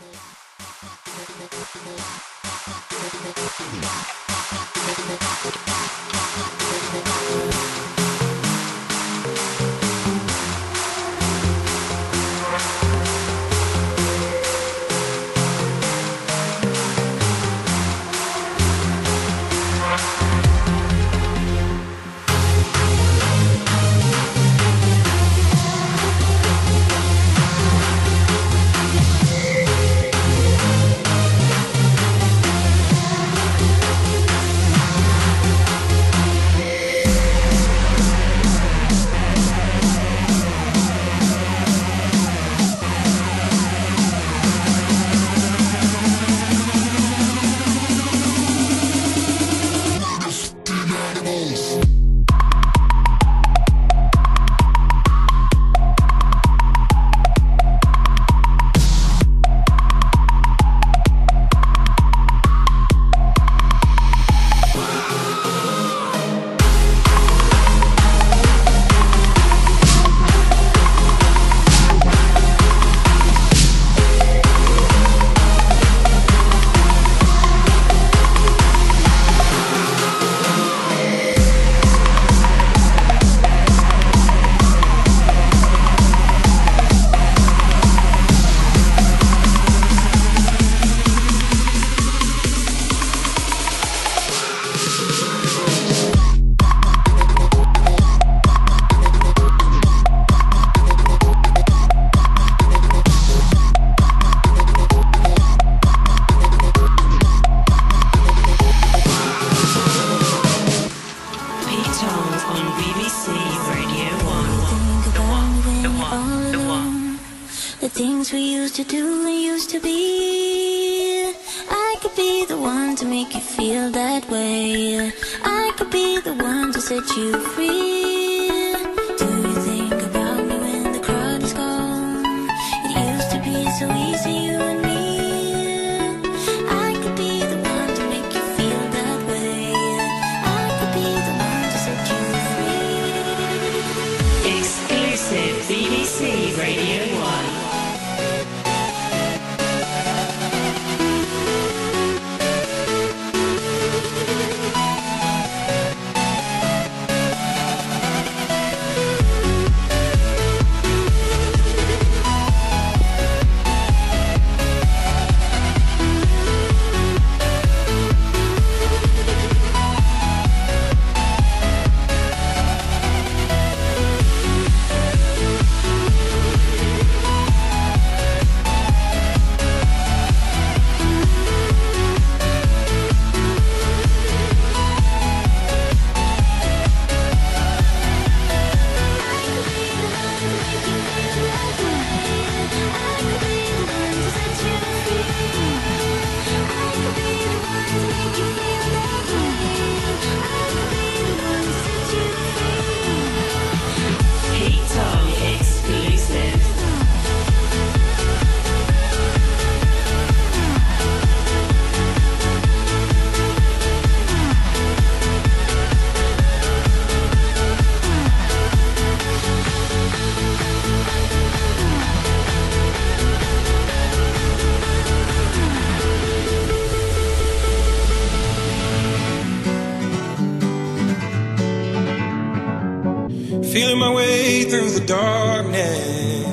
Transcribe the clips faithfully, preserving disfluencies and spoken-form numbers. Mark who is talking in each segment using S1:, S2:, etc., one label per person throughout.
S1: Feeling my way through the darkness,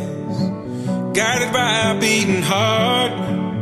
S1: guided by a beating heart.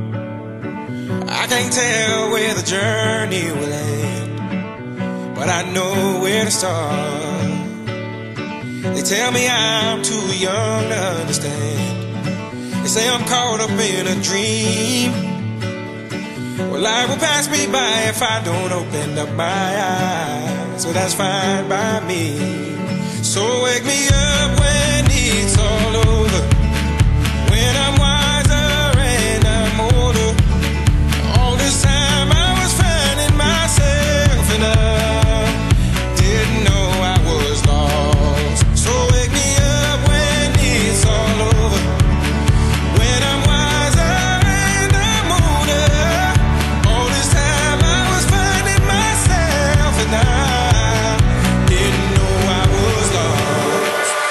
S1: I can't tell where the journey will end, but I know where to start. They tell me I'm too young to understand. They say I'm caught up in a dream. Well, life will pass me by if I don't open up my eyes, so that's fine by me. So wake me up when it's all over, when I'm wiser and I'm older. All this time I was finding myself and I didn't know I was lost. So wake me up when it's all over, when I'm wiser and I'm older. All this time I was finding myself and I didn't know I was lost.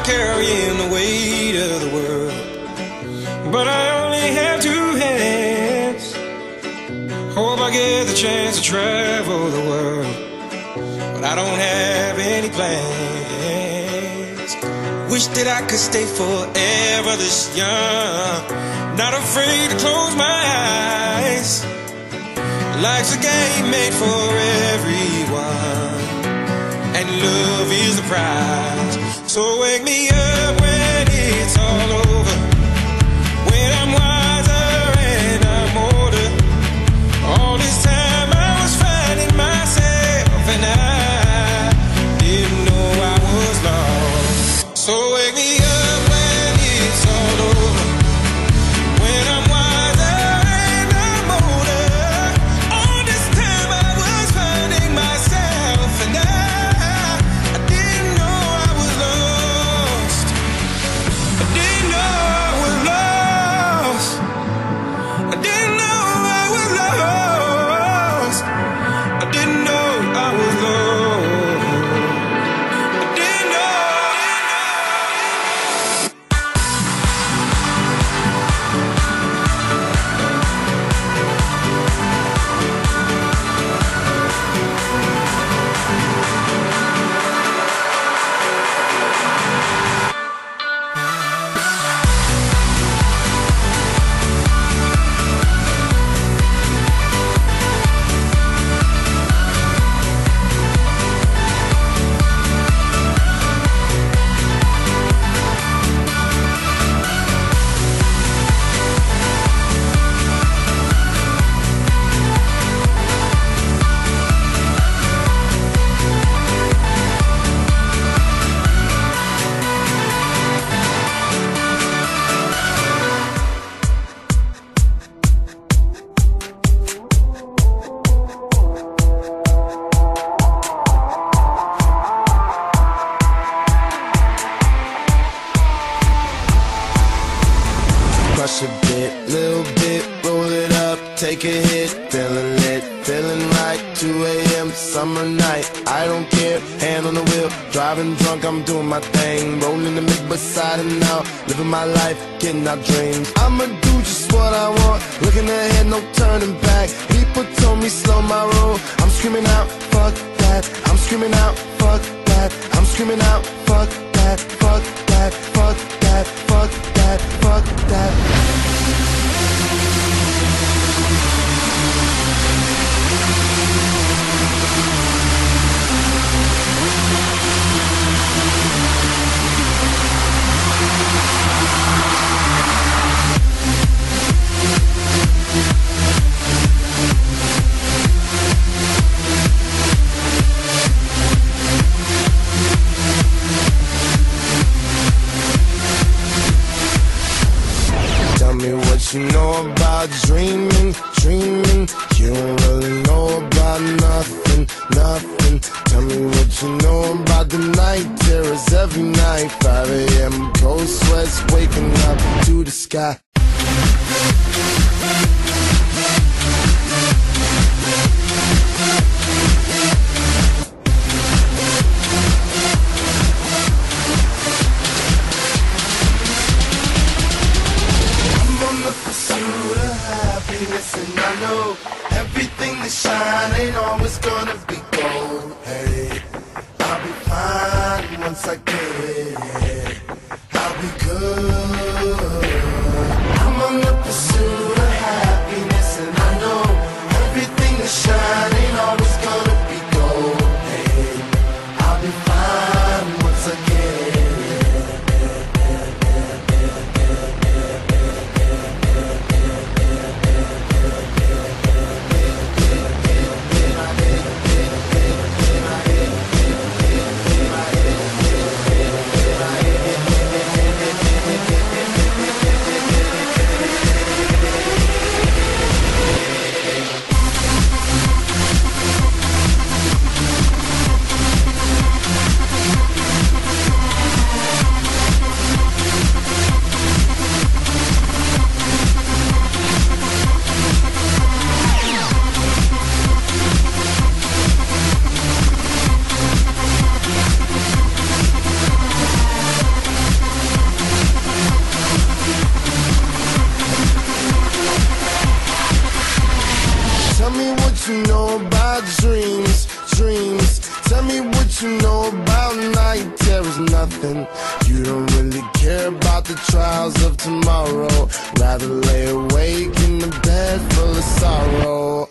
S1: carrying the weight of the world, but I only have two hands. Hope I get the chance to travel the world, but I don't have any plans. Wish that I could stay forever this young, not afraid to close my eyes. Life's a game made for everyone, and love is the prize. So wake me up when it's all over, when I'm wiser and I'm older. All this time I was finding myself, and I didn't know I was lost. So wake me up when it's all over, when I'm wiser and I'm older. All this time I was finding myself, and I, I didn't know I was lost. I didn't know I was lost. I didn't know I was lost. I didn't know I was lost. I didn't know.
S2: Crush a bit, little bit, roll it up, take a hit, feeling lit, feeling right, two A M summer night, I don't care, hand on the wheel, driving drunk, I'm doing my thing, rolling the mid beside and out, living my life, getting our dreams. I'ma do just what I want, looking ahead, no turning back. People told me slow my roll, I'm screaming out, fuck that, I'm screaming out, fuck that, I'm screaming out, fuck that, fuck that, fuck that, fuck that, fuck that. Tell me what you know about dreaming, dreaming. You don't really know about nothing, nothing. Tell me what you know about the night terrors every night. five A M cold sweats waking up to the sky. And I know everything that shine ain't always gonna be gold. Hey, I'll be fine once I get it. I'll be good. nothing. You don't really care about the trials of tomorrow. Rather lay awake in the bed full of sorrow.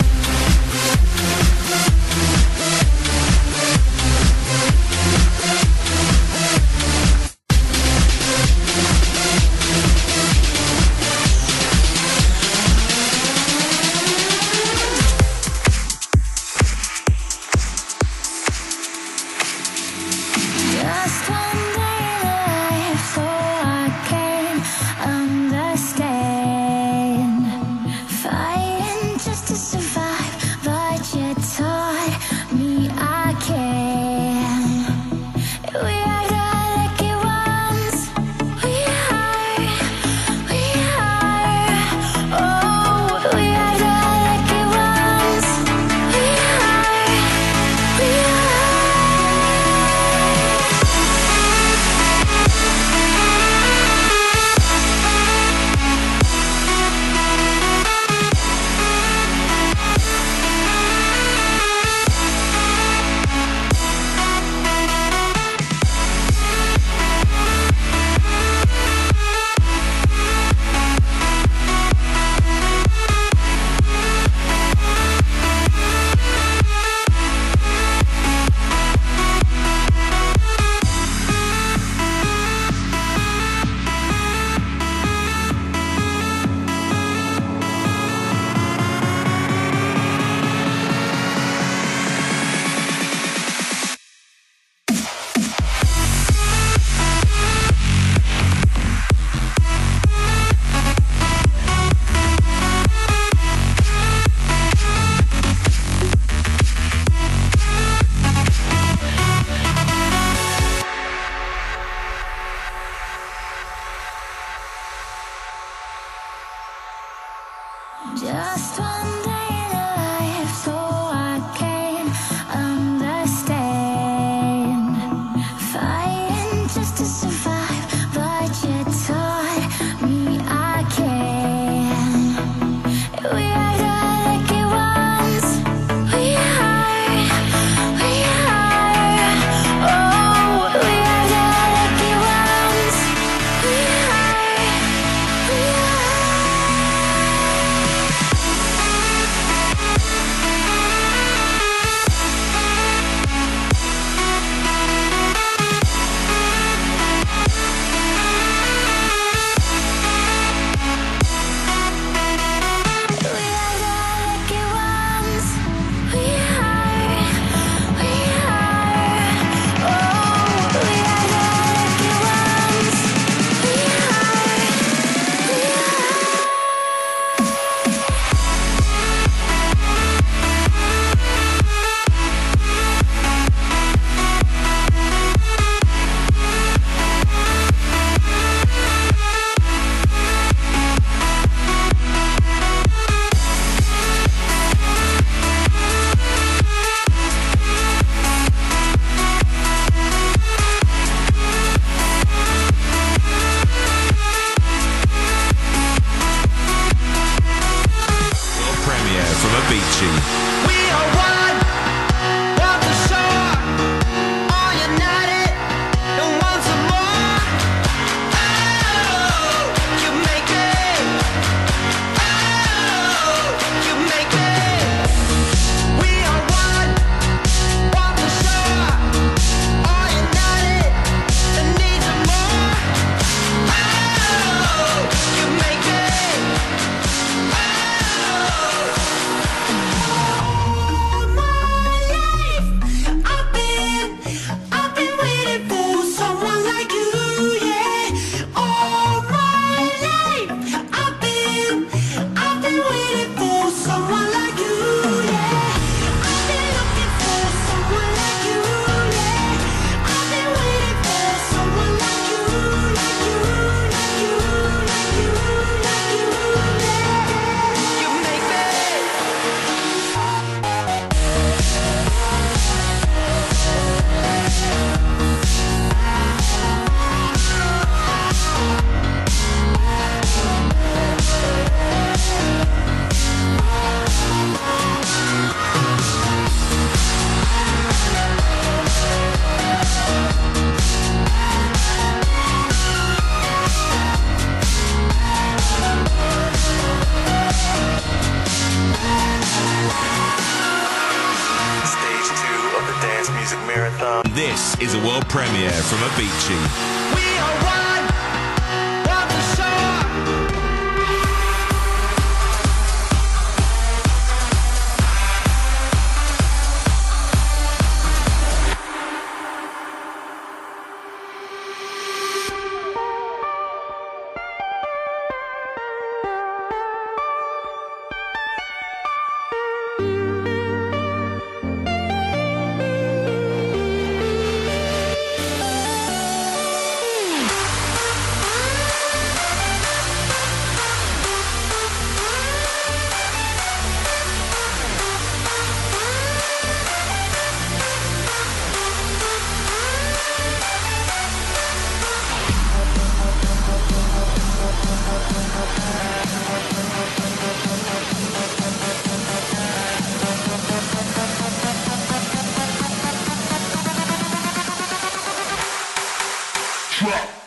S1: This is a world premiere from Avicii.
S3: We are one of the shore. Drop.